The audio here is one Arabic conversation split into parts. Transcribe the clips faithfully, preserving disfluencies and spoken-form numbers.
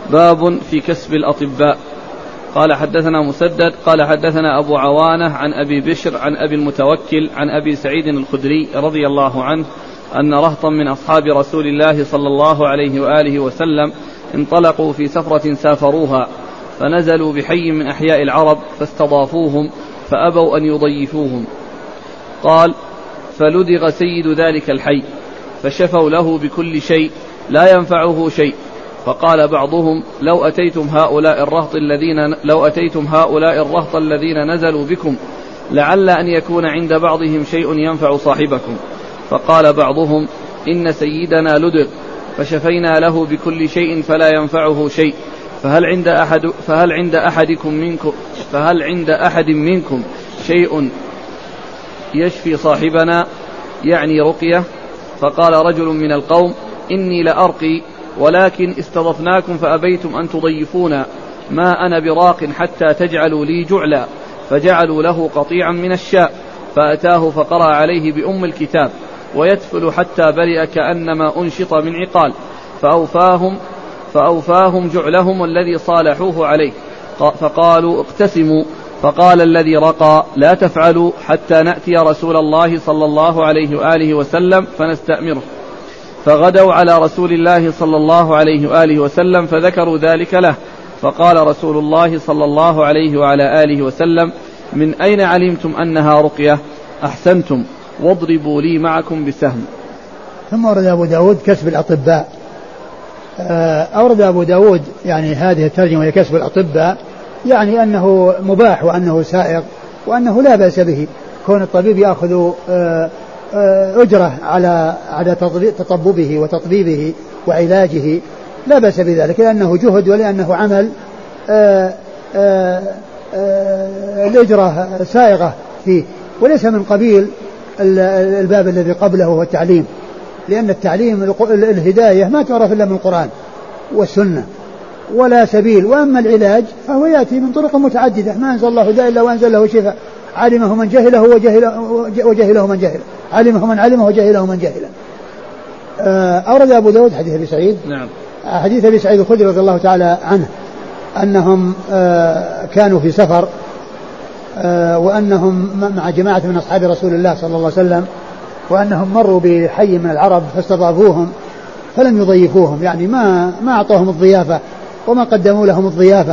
باب في كسب الأطباء. قال حدثنا مسدد قال حدثنا أبو عوانة عن أبي بشر عن أبي المتوكل عن أبي سعيد الخدري رضي الله عنه أن رهطا من أصحاب رسول الله صلى الله عليه وآله وسلم انطلقوا في سفرة سافروها، فنزلوا بحي من أحياء العرب فاستضافوهم فأبوا أن يضيفوهم. قال: فلدغ سيد ذلك الحي فشفوا له بكل شيء لا ينفعه شيء، فقال بعضهم: لو أتيتم هؤلاء الرهط الذين لو أتيتم هؤلاء الرهط الذين نزلوا بكم لعل أن يكون عند بعضهم شيء ينفع صاحبكم. فقال بعضهم: إن سيدنا لدغ فشفينا له بكل شيء فلا ينفعه شيء، فهل عند أحد فهل عند أحدكم منكم فهل عند أحد منكم شيء يشفي صاحبنا، يعني رقية؟ فقال رجل من القوم: إني لأرقي، ولكن استضفناكم فأبيتم أن تضيفونا، ما أنا براق حتى تجعلوا لي جعلا. فجعلوا له قطيعا من الشاء، فأتاه فقرأ عليه بأم الكتاب ويتفل حتى برئ كأنما أنشط من عقال، فأوفاهم, فأوفاهم جعلهم الذي صالحوه عليه، فقالوا: اقتسموا. فقال الذي رقى: لا تفعلوا حتى نأتي رسول الله صلى الله عليه وآله وسلم فنستأمره. فغدوا على رسول الله صلى الله عليه وآله وسلم فذكروا ذلك له، فقال رسول الله صلى الله عليه وعلى آله وسلم: من أين علمتم أنها رقية؟ أحسنتم، واضربوا لي معكم بسهم. ثم أورد أبو داود كسب الأطباء. أورد أبو داود يعني هذه الترجمة لكسب الأطباء، يعني أنه مباح وأنه سائغ وأنه لا بأس به، كون الطبيب يأخذ أجرة على على تطببه وتطبيبه وعلاجه لا بأس بذلك، لأنه جهد ولأنه عمل آآ آآ آآ الأجرة سائغة فيه، وليس من قبيل الباب الذي قبله هو التعليم، لأن التعليم الهداية ما تعرف إلا من القرآن والسنة ولا سبيل. وأما العلاج فهو يأتي من طرق متعددة، ما أنزل الله داء إلا وأنزل له شفاء، علمه من جهله وجهله, وجهله من جهله، علمه من علمه وجهله من جهله. أورد أبو داود حديث أبي سعيد نعم. حديث أبي سعيد الخدري رضي الله تعالى عنه أنهم كانوا في سفر، وأنهم مع جماعة من أصحاب رسول الله صلى الله عليه وسلم، وأنهم مروا بحي من العرب فاستضافوهم فلم يضيفوهم، يعني ما ما أعطوهم الضيافة وما قدموا لهم الضيافة،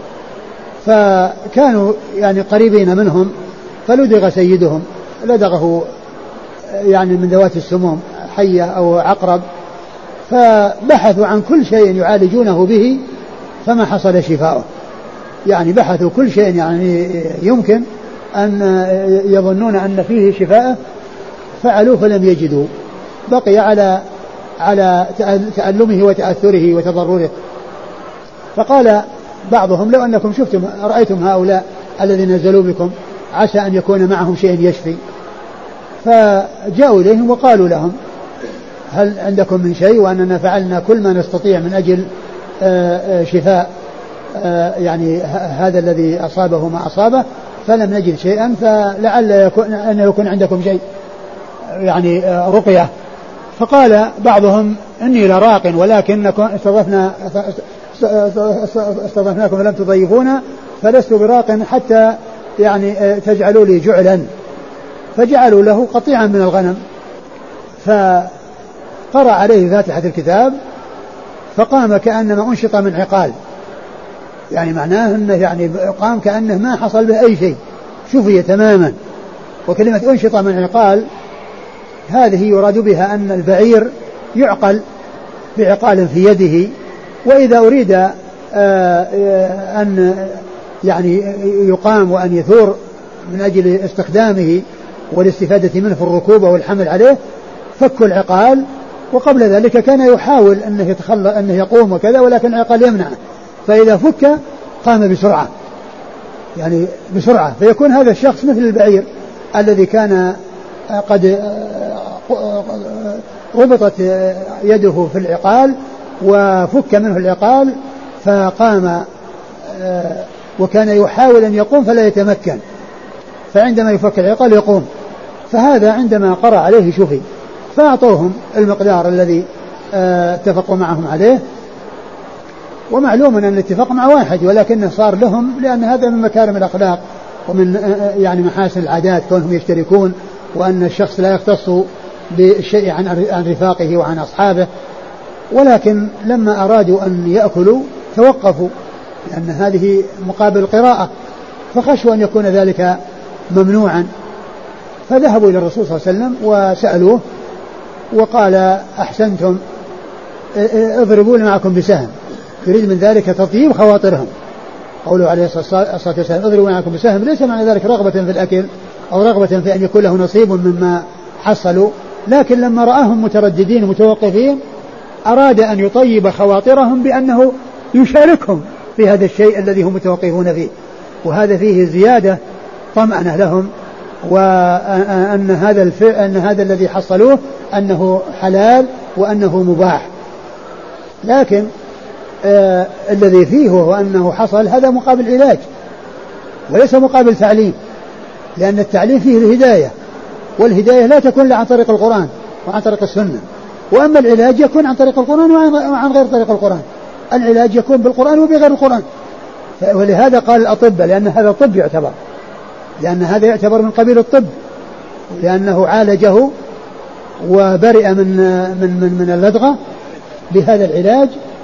فكانوا يعني قريبين منهم، فلدغ سيدهم، لدغه يعني من ذوات السموم حية أو عقرب، فبحثوا عن كل شيء يعالجونه به فما حصل شفاؤه، يعني بحثوا كل شيء يعني يمكن أن يظنون أن فيه شفاء فعلوا فلم يجدوا، بقي على على تألمه وتأثره وتضرره. فقال بعضهم: لو أنكم شفتم رأيتم هؤلاء الذين نزلوا بكم عسى أن يكون معهم شيء يشفي. فجاءوا إليهم وقالوا لهم: هل عندكم من شيء؟ وأننا فعلنا كل ما نستطيع من أجل شفاء يعني هذا الذي أصابه ما أصابه فلم نجد شيئا، فلعل يكون أن يكون عندكم شيء يعني رقية. فقال بعضهم: إني لراق، ولكنكم استضفنا استضفناكم فلم تضيفونا، فلست براق حتى يعني تجعلوا لي جعلا. فجعلوا له قطيعا من الغنم، فقرأ عليه فاتحة الكتاب فقام كأنما أنشط من عقال، يعني معناه أنه يعني قام كأنه ما حصل به أي شيء، شفي تماما. وكلمة أنشط من عقال هذه يراد بها أن البعير يعقل بعقال في يده، وإذا أريد أن يعني يقام وأن يثور من أجل استخدامه والاستفادة منه في الركوب والحمل عليه فك العقال، وقبل ذلك كان يحاول أنه يتخلى أنه يقوم وكذا، ولكن العقال يمنعه، فإذا فك قام بسرعة يعني بسرعة، فيكون هذا الشخص مثل البعير الذي كان قد ربطت يده في العقال وفك منه العقال فقام، وكان يحاول أن يقوم فلا يتمكن، فعندما يفك العقال يقوم. فهذا عندما قرأ عليه شفي، فأعطوهم المقدار الذي اتفقوا معهم عليه، ومعلوم أن الاتفاق مع واحد، ولكنه صار لهم لأن هذا من مكارم الأخلاق ومن يعني محاسن العادات كونهم يشتركون، وأن الشخص لا يختص بالشيء عن رفاقه وعن أصحابه. ولكن لما أرادوا أن يأكلوا توقفوا، لأن هذه مقابل القراءة، فخشوا أن يكون ذلك ممنوعا، فذهبوا إلى الرسول صلى الله عليه وسلم وسألوه وقال أحسنتم اضربوا لي معكم بسهم، يريد من ذلك تطيب خواطرهم. قوله عليه الصلاة والسلام اضربوا معكم بسهم ليس معنى ذلك رغبة في الأكل أو رغبة في أن يكون له نصيب مما حصلوا، لكن لما رآهم مترددين متوقفين أراد أن يطيب خواطرهم بأنه يشاركهم في هذا الشيء الذي هم متوقفون فيه، وهذا فيه زيادة طمأنة لهم، وأن هذا الف... أن هذا الذي حصلوه أنه حلال وأنه مباح. لكن آه الذي فيه هو أنه حصل هذا مقابل علاج وليس مقابل تعليم، لأن التعليم فيه الهداية، والهداية لا تكون إلا عن طريق القرآن وعن طريق السنة، وأما العلاج يكون عن طريق القرآن وعن غير طريق القرآن. العلاج يكون بالقرآن وبغير القرآن، ولهذا قال الأطباء، لأن هذا طب يعتبر، لأن هذا يعتبر من قبيل الطب، لأنه عالجه وبرئ من من من, من اللدغة بهذا العلاج،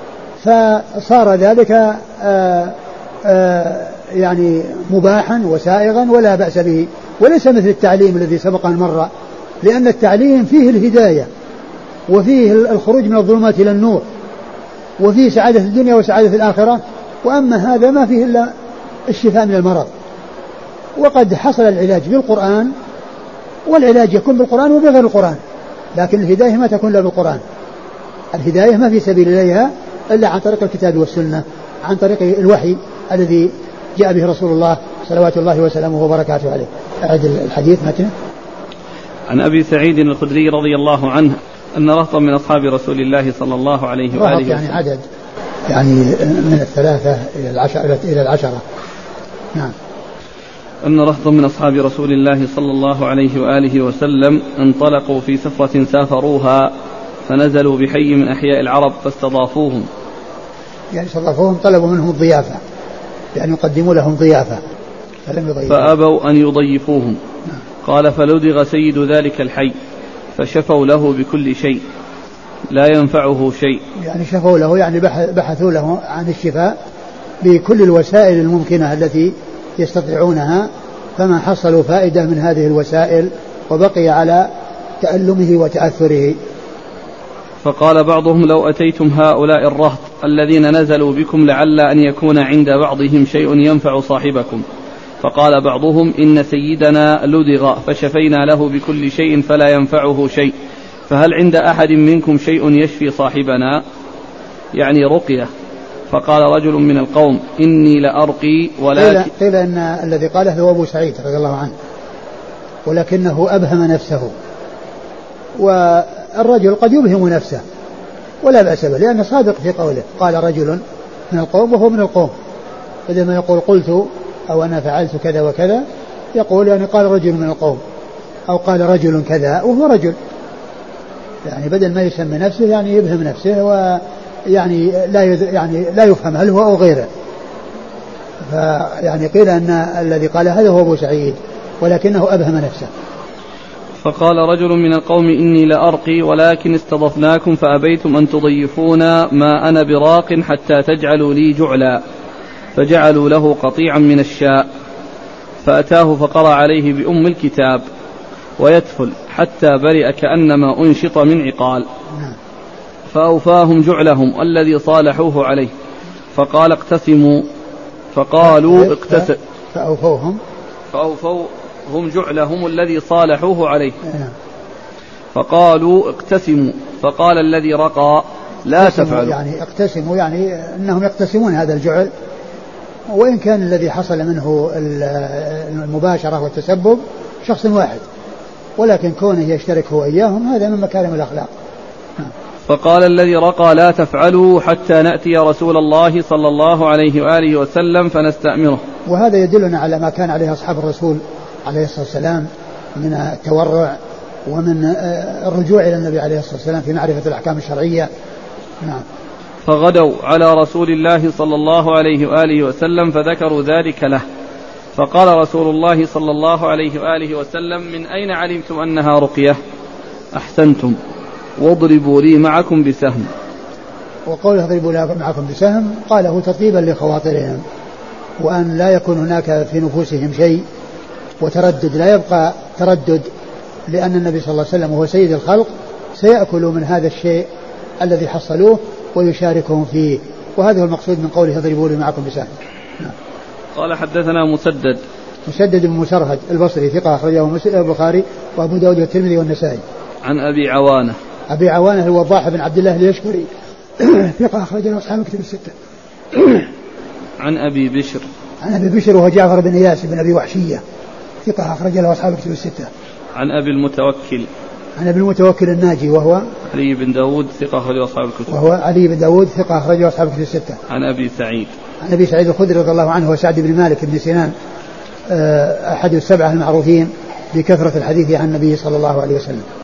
فصار ذلك آآ آآ يعني مباحا وسائغا ولا بأس به، وليس مثل التعليم الذي سبق أن مر، لأن التعليم فيه الهداية وفيه الخروج من الظلمات إلى النور وفيه سعادة الدنيا وسعادة الآخرة، وأما هذا ما فيه إلا الشفاء من المرض. وقد حصل العلاج بالقرآن، والعلاج يكون بالقرآن وبغير القرآن، لكن الهداية ما تكون إلا بالقرآن. الهداية ما في سبيل إليها إلا عن طريق الكتاب والسنة، عن طريق الوحي الذي جاء به رسول الله صلوات الله وسلامه وبركاته عليه. أعد الحديث متنه. عن أبي سعيد الخدري رضي الله عنه أن رهطا من أصحاب رسول الله صلى الله عليه وآله وسلم، يعني عدد يعني من الثلاثة إلى العشرة إلى العشرة نعم. أن رهطا من أصحاب رسول الله صلى الله عليه وآله وسلم انطلقوا في سفرة سافروها فنزلوا بحي من أحياء العرب فاستضافوهم، يعني استضافوهم طلبوا منهم الضيافة، يعني يقدموا لهم ضيافة فلم يضيفوهم فأبوا أن يضيفوهم. نعم. قال فلدغ سيد ذلك الحي فشفوا له بكل شيء لا ينفعه شيء، يعني شفوا له يعني بحثوا له عن الشفاء بكل الوسائل الممكنة التي يستطيعونها، فما حصلوا فائدة من هذه الوسائل وبقي على تألمه وتأثره. فقال بعضهم لو أتيتم هؤلاء الرهط الذين نزلوا بكم لعل أن يكون عند بعضهم شيء ينفع صاحبكم. فقال بعضهم إن سيدنا لدغ فشفينا له بكل شيء فلا ينفعه شيء، فهل عند أحد منكم شيء يشفي صاحبنا، يعني رقية؟ فقال رجل من القوم إني لأرقي ولكن قيل, قيل أن الذي قاله هو أبو سعيد رضي الله عنه، ولكنه أبهم نفسه، والرجل قد يبهم نفسه ولا بأس به لأنه صادق في قوله. قال رجل من القوم وهو من القوم، بدل ما يقول قلت أو أنا فعلت كذا وكذا يقول يعني قال رجل من القوم أو قال رجل كذا وهو رجل، يعني بدل ما يسمي نفسه يعني يبهم نفسه ويعني لا يعني لا يفهم هل هو أو غيره. فيعني قيل أن الذي قال هذا هو أبو سعيد ولكنه أبهم نفسه. فقال رجل من القوم إني لأرقي ولكن استضفناكم فأبيتم أن تضيفونا ما أنا براق حتى تجعلوا لي جعلا، فجعلوا له قطيعا من الشاء، فأتاه فقرأ عليه بأم الكتاب ويتفل حتى برئ كأنما أنشط من عقال، فأوفاهم جعلهم الذي صالحوه عليه، فقال اقتسموا، فقالوا اقتسم فأوفوهم فأوفوهم جعلهم الذي صالحوه عليه، فقالوا اقتسموا، فقال الذي رقى لا تفعلوا، يعني اقتسموا يعني أنهم يقتسمون هذا الجعل، وإن كان الذي حصل منه المباشرة والتسبب شخص واحد، ولكن كونه يشترك هو إياهم هذا من مكارم الأخلاق. فقال الذي رقى لا تفعلوا حتى نأتي رسول الله صلى الله عليه وآله وسلم فنستأمره. وهذا يدلنا على ما كان عليه أصحاب الرسول عليه الصلاة والسلام من التورع ومن الرجوع إلى النبي عليه الصلاة والسلام في معرفة الأحكام الشرعية. نعم. فغدوا على رسول الله صلى الله عليه وآله وسلم فذكروا ذلك له، فقال رسول الله صلى الله عليه وآله وسلم: من أين علمتم أنها رقية؟ أحسنتم، واضربوا لي معكم بسهم. وقوله اضربوا لي معكم بسهم قاله تطيبا لخواطرهم، وأن لا يكون هناك في نفوسهم شيء وتردد، لا يبقى تردد، لأن النبي صلى الله عليه وسلم وهو سيد الخلق سيأكل من هذا الشيء الذي حصلوه ويشاركهم فيه، وهذا هو المقصود من قوله اضربوا لي معكم بسهم. نعم. قال حدثنا مسدد مسدد بن مسرهد البصري ثقة أخرجه البخاري وأبو داود والترمذي والنسائي. عن أبي عوانة أبي عوانة الوضاح بن عبد الله اليشكري ثقة أخرجه أصحاب الكتب الستة. عن أبي بشر عن أبي بشر وهو جعفر بن إياس بن أبي وحشية ثقة أخرج له أصحاب الكتب الستة. عن أبي المتوكل عن أبي المتوكل الناجي وهو علي بن داود ثقة أخرجه أصحاب الكتب وهو علي بن داود ثقة أخرجه أصحاب الكتب الستة. عن أبي سعيد عن أبي سعيد الخدري رضي الله عنه وسعد بن مالك بن سنان أحد السبعة المعروفين بكثرة الحديث عن النبي صلى الله عليه وسلم.